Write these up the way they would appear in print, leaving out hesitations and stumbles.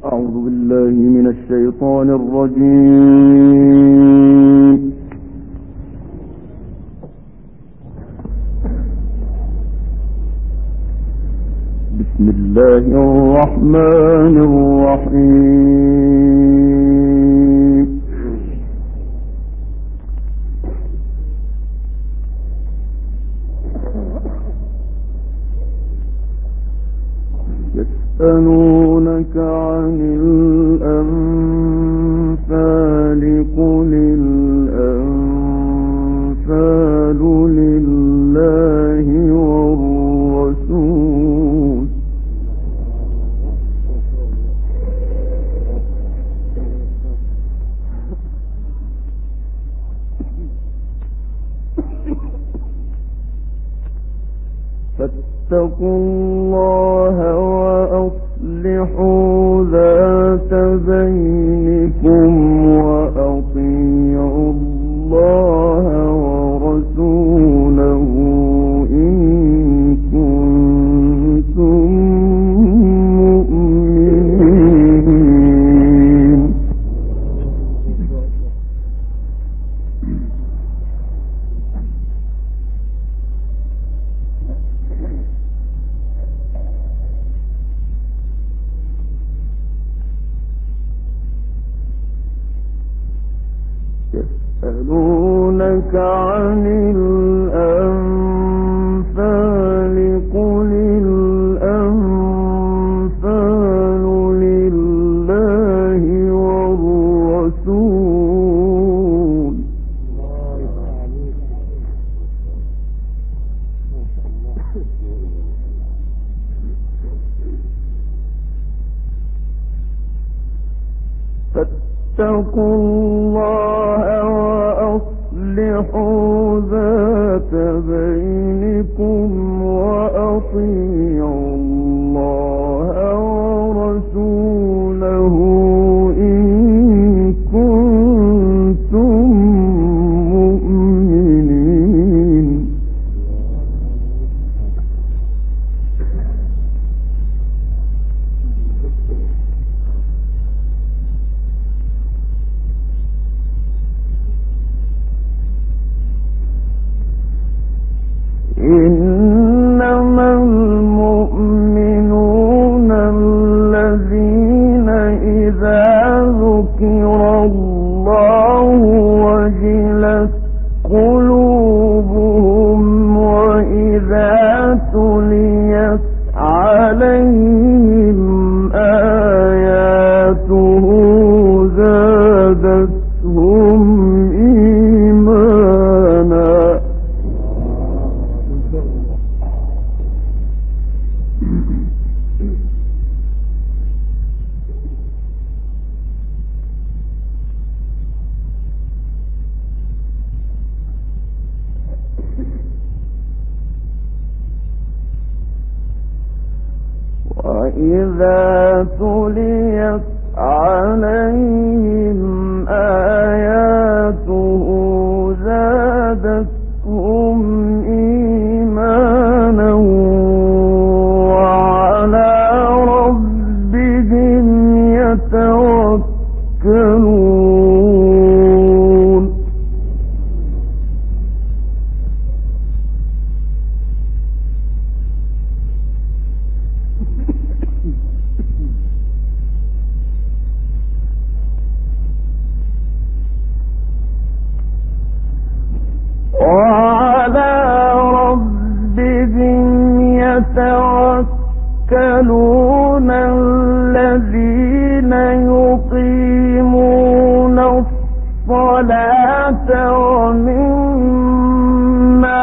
أعوذ بالله من الشيطان الرجيم. بسم الله الرحمن الرحيم. يسألونك عن الأنفال قل الأنفال لله والرسول فاتقوا الله وأصلحوا ذات بينكم وأطيعوا الله ورسوله إن كنتم مؤمنين. يسألونك عن الأنفال قل الأنفال لله والرسول فاتقوا الله وأصلحوا ذات بينكم وأطيعوا الله ورسوله إن كنتم مؤمنين. إنما المؤمنون الذين إذا ذكر الله وجلت قلوبهم وإذا تليت عليهم آياته زادتهم إيمانا. وإذا تليت عليهم آياته زادتهم إيمانا وعلى ربهم يتوكلون. وعلى ربهم يتوكلون الذين يقيمون الصلاة ومما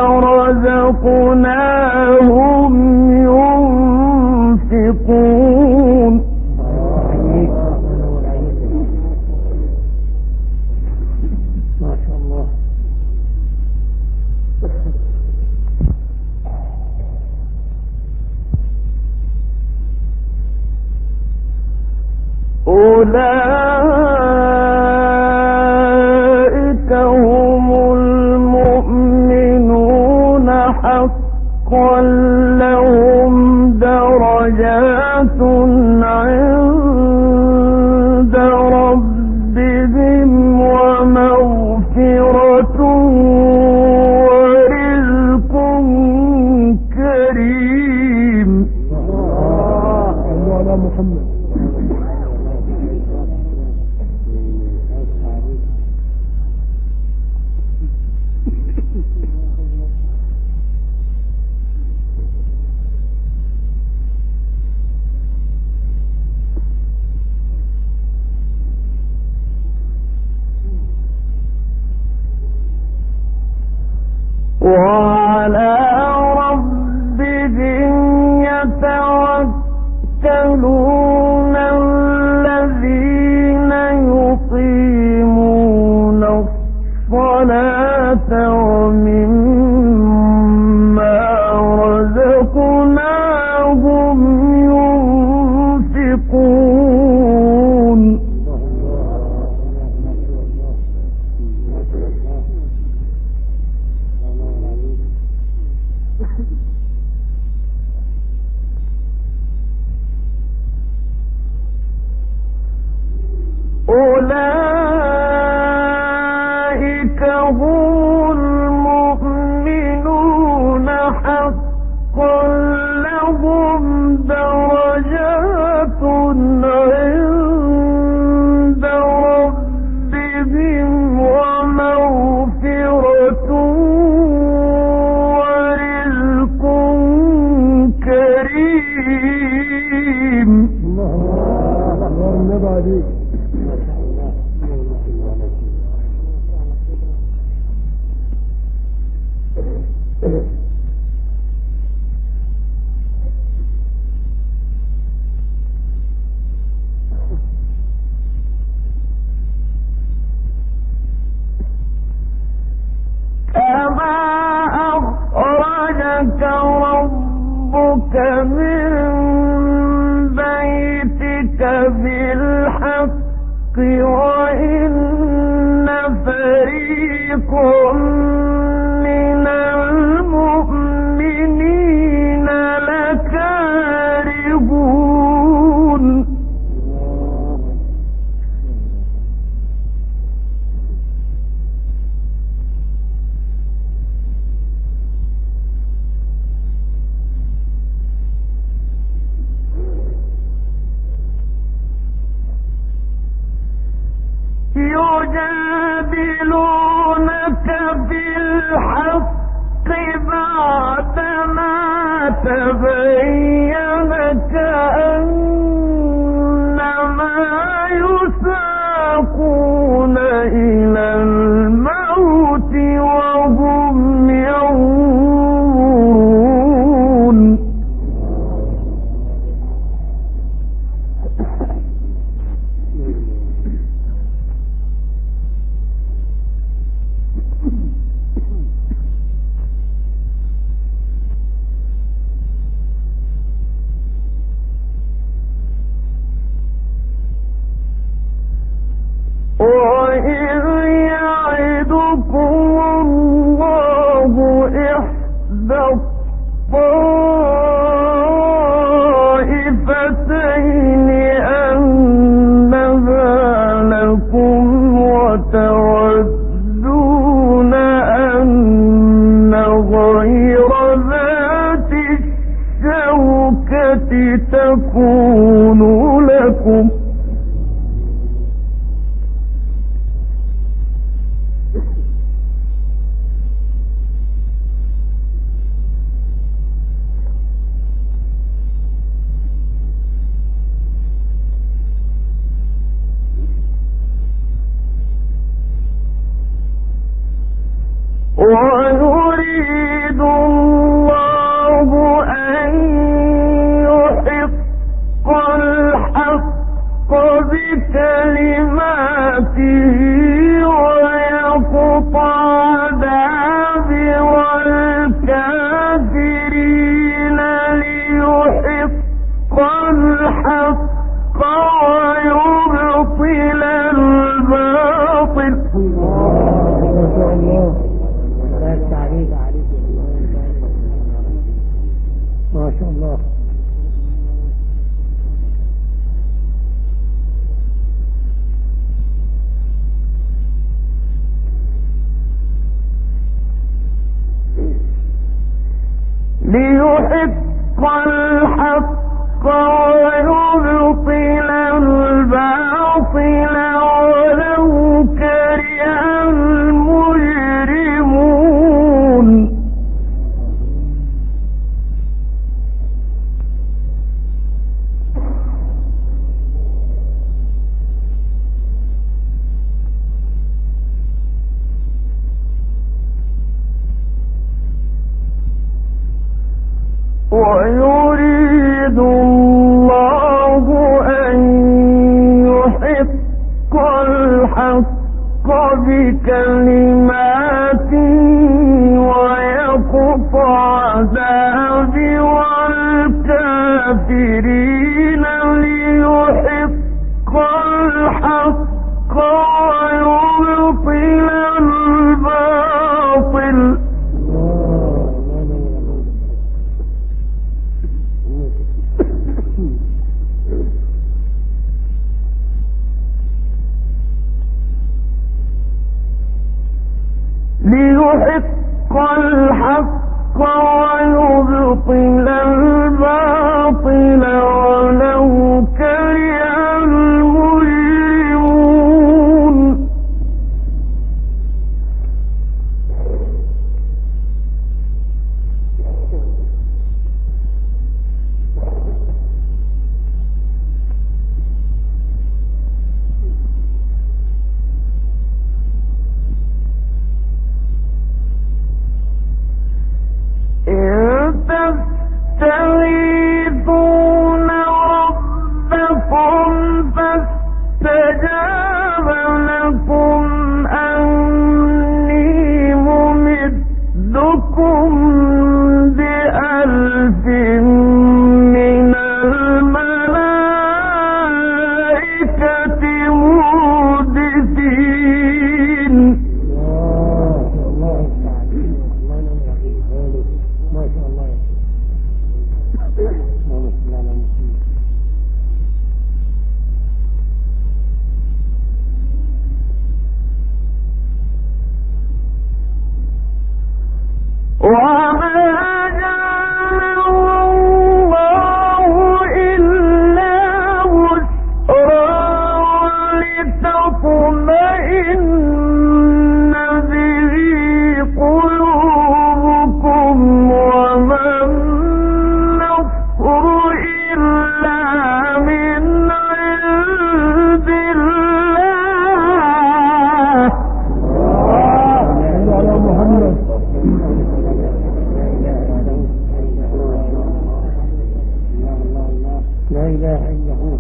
رزقناهم ينفقون. ما شاء الله. أولئك هم المؤمنون حقا، لهم درجات عند وعلى ربهم يتوكلون الذين يقيمون الصلاة ومما رزقناهم ينفقون. أولئك هم المؤمنون حقا لهم درجات عند ربهم ومغفرة ورزق كريم. كما أخرجك ربك من بيتك بالحق وإن فريقا من المؤمنين لكارهون. يجادلونك بالحق بعدما تبين كأنما يساقون إلى الموت وهم ينظرون. وإذ يعدكم الله إحدى الطائفتين أنها لكم وتودون أن غير ذات الشوكة تكون لكم ويريد الله أن يحق الحق بكلماته ويقطع دابر الكافرين ليحق الحق ويبطل الباطل. ما شاء الله. ليحق الحق ويبطل الباطل ولو كره المجرمون. ويريد الله أن يحق الحق بكلماته ويقطع دابر الكافرين ليحق الحق ويبطل الباطل. ليحق الحق ويبطل الباطل ولو كره المجرمون. تستغيثون ربكم فاستجاب لكم أني ممدكم ب1000 من الملائكة مردفين. وما جعله الله إلا بشرى ولتطمئن به قلوبكم وما النصر إلا من عند الله. لا إله إلا هو.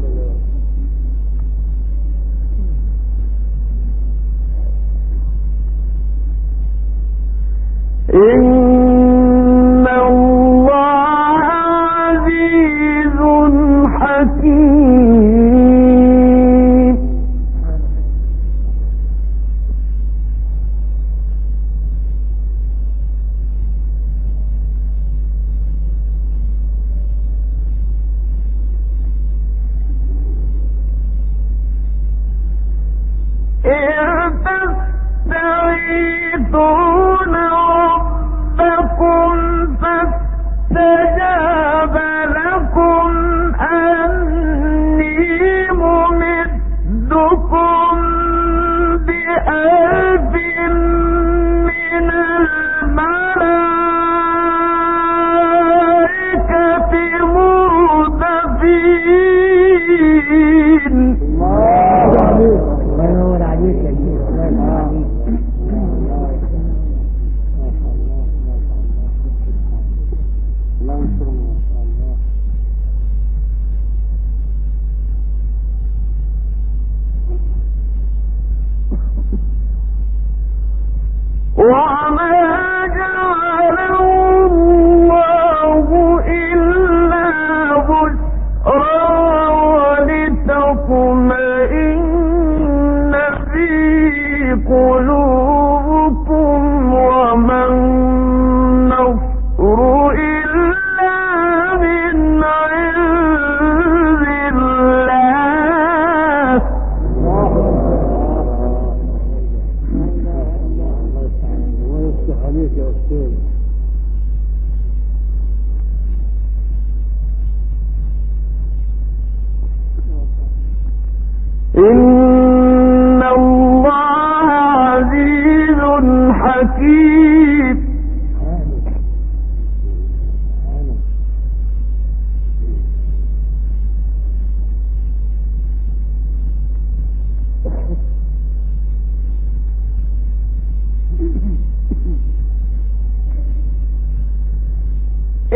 إن الله عزيز حكيم.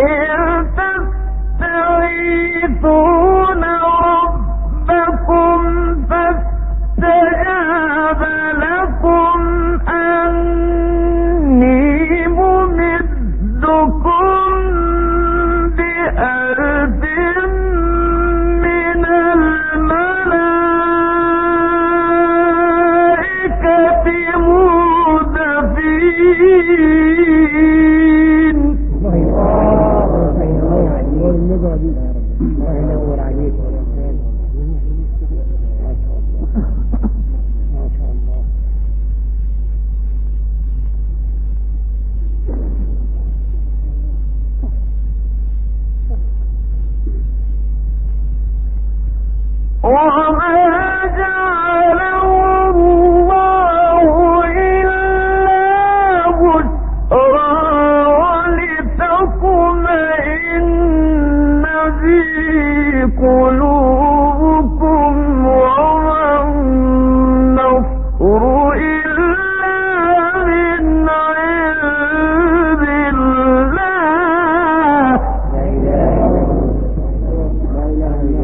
تستغيثون ربكم فاستجاب لكم أني ممدكم بألف من الملائكة مردفين. الله ينور عليك. ما شاء الله. وما جعله الله إلا بشرى ولتطمئن به قلوبكم وما النصر إلا من عند الله. لا إله إلا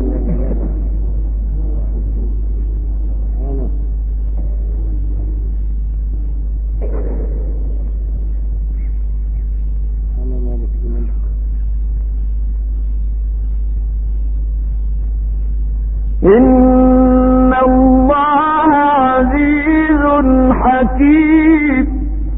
إن الله عزيز حكيم.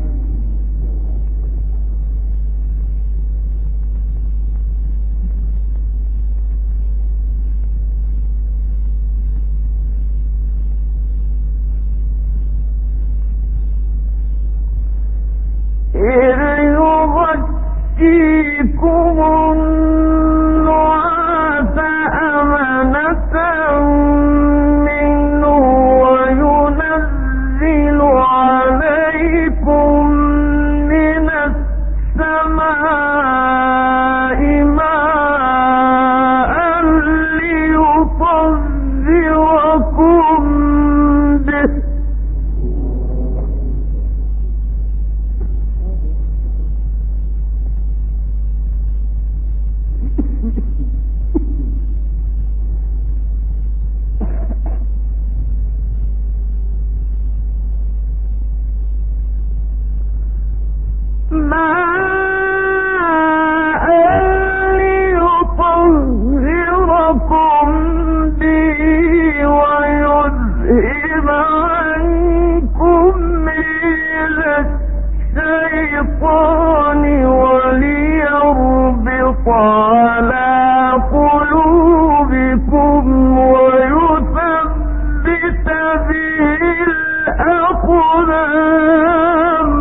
إذ يغشيكم النعاس أمنة منه وينزل عليكم من السماء ماء ليطهركم به. ماء ليطهركم به ويذهب عنكم رجز الشيطان وليربط على قلوبكم ويثبت به الأقدام.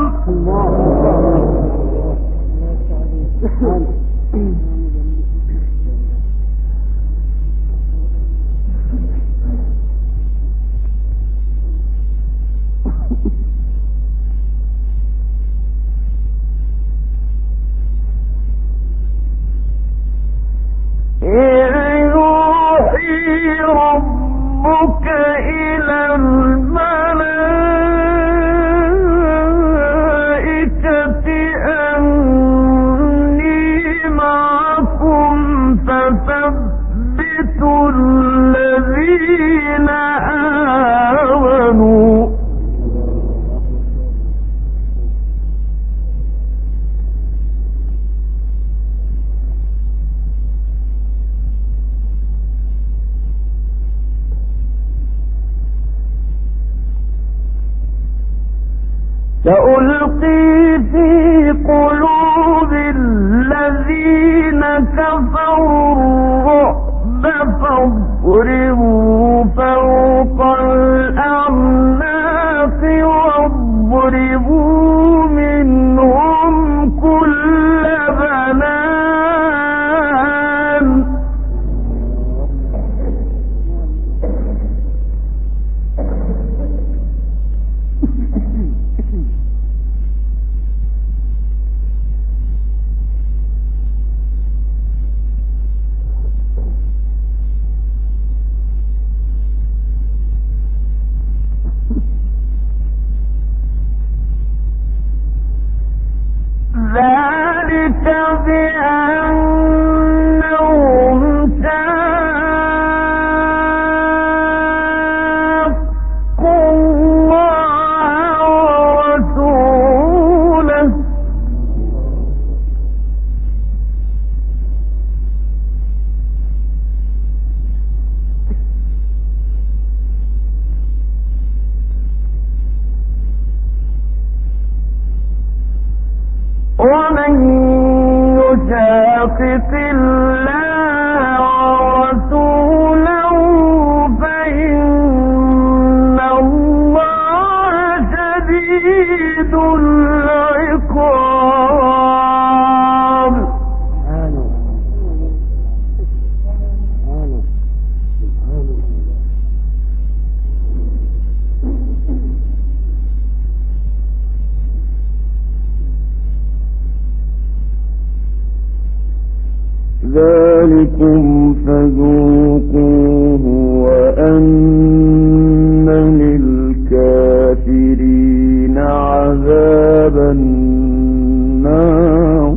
إذ يوحي ربك إلى الملائكة أني معكم فثبتوا الذين آمنوا. سألقي في قلوب الذين كفروا الرعب فاضربوا فوق الأعناق واضربوا منهم كل بنان. يشاقق الله ورسوله فإن الله شديد العقاب. ذلكم فذوقوه وأن للكافرين عذاب النار.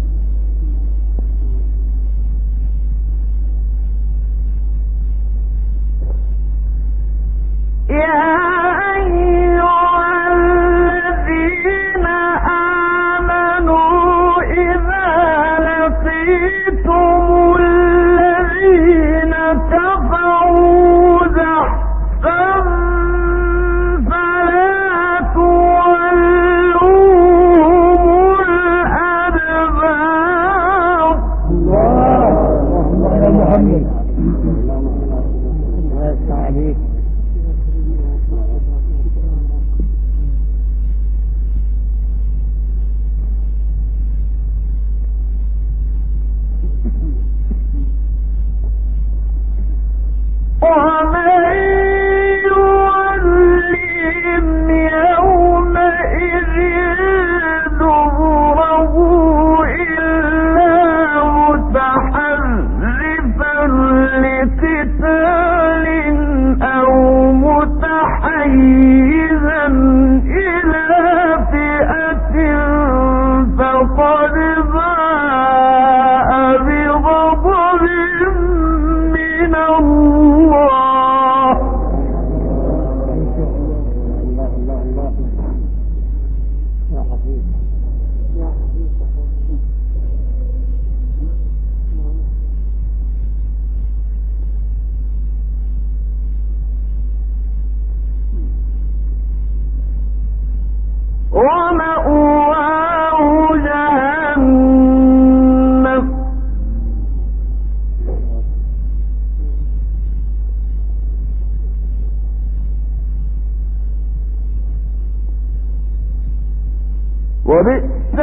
وبئس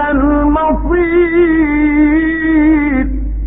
المصير.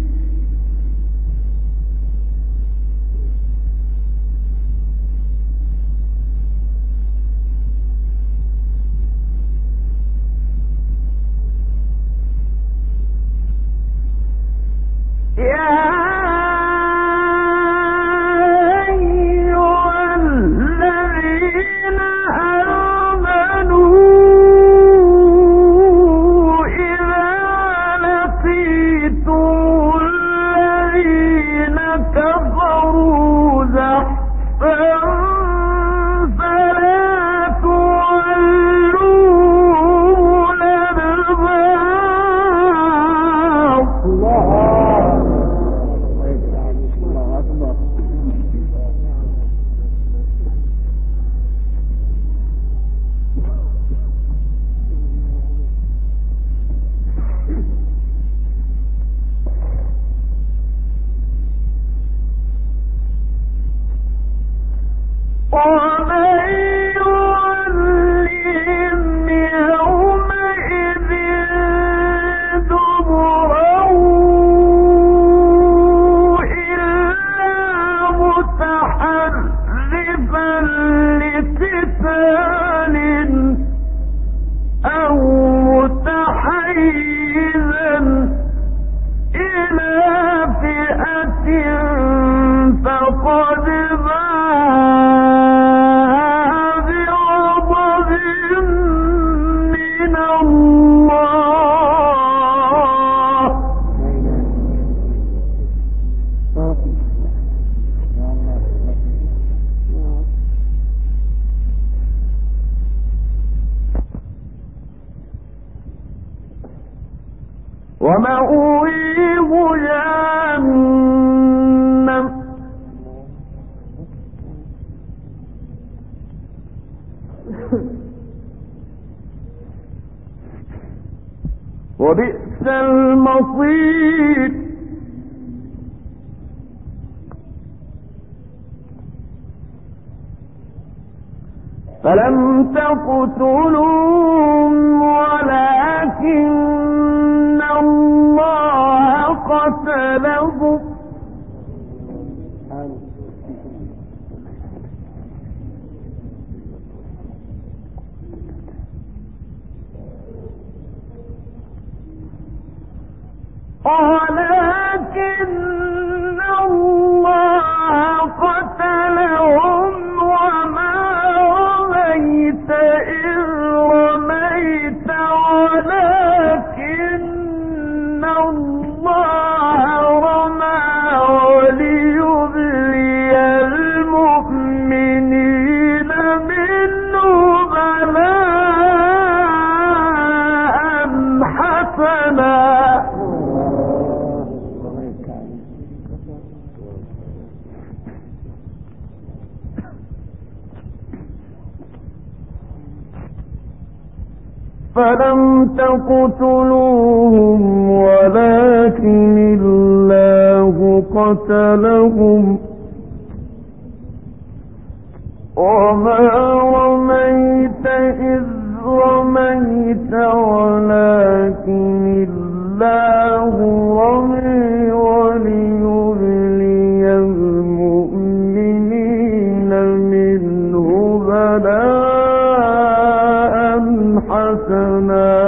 ومأويه جهنم وبئس المصير. فلم تقتلوهم ولكن الله قتلهم وما رميت إذ رميت ولكن الله رمى وليبلي المؤمنين منه بلاء حسنا. فلم تقتلوهم ولكن الله قتلهم وما رميت إذ رميت ولكن الله رمي وليبلي المؤمنين منه بلاء حسنا.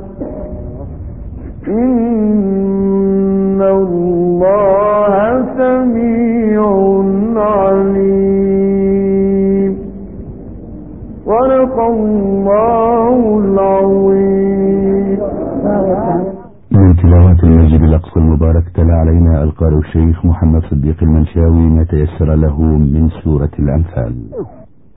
إن الله سميع عليم. صدق الله العظيم. من تلاوات المسجد الأقصى المبارك تلا علينا القارئ الشيخ محمد صديق المنشاوي ما تيسر له من سورة الأنفال.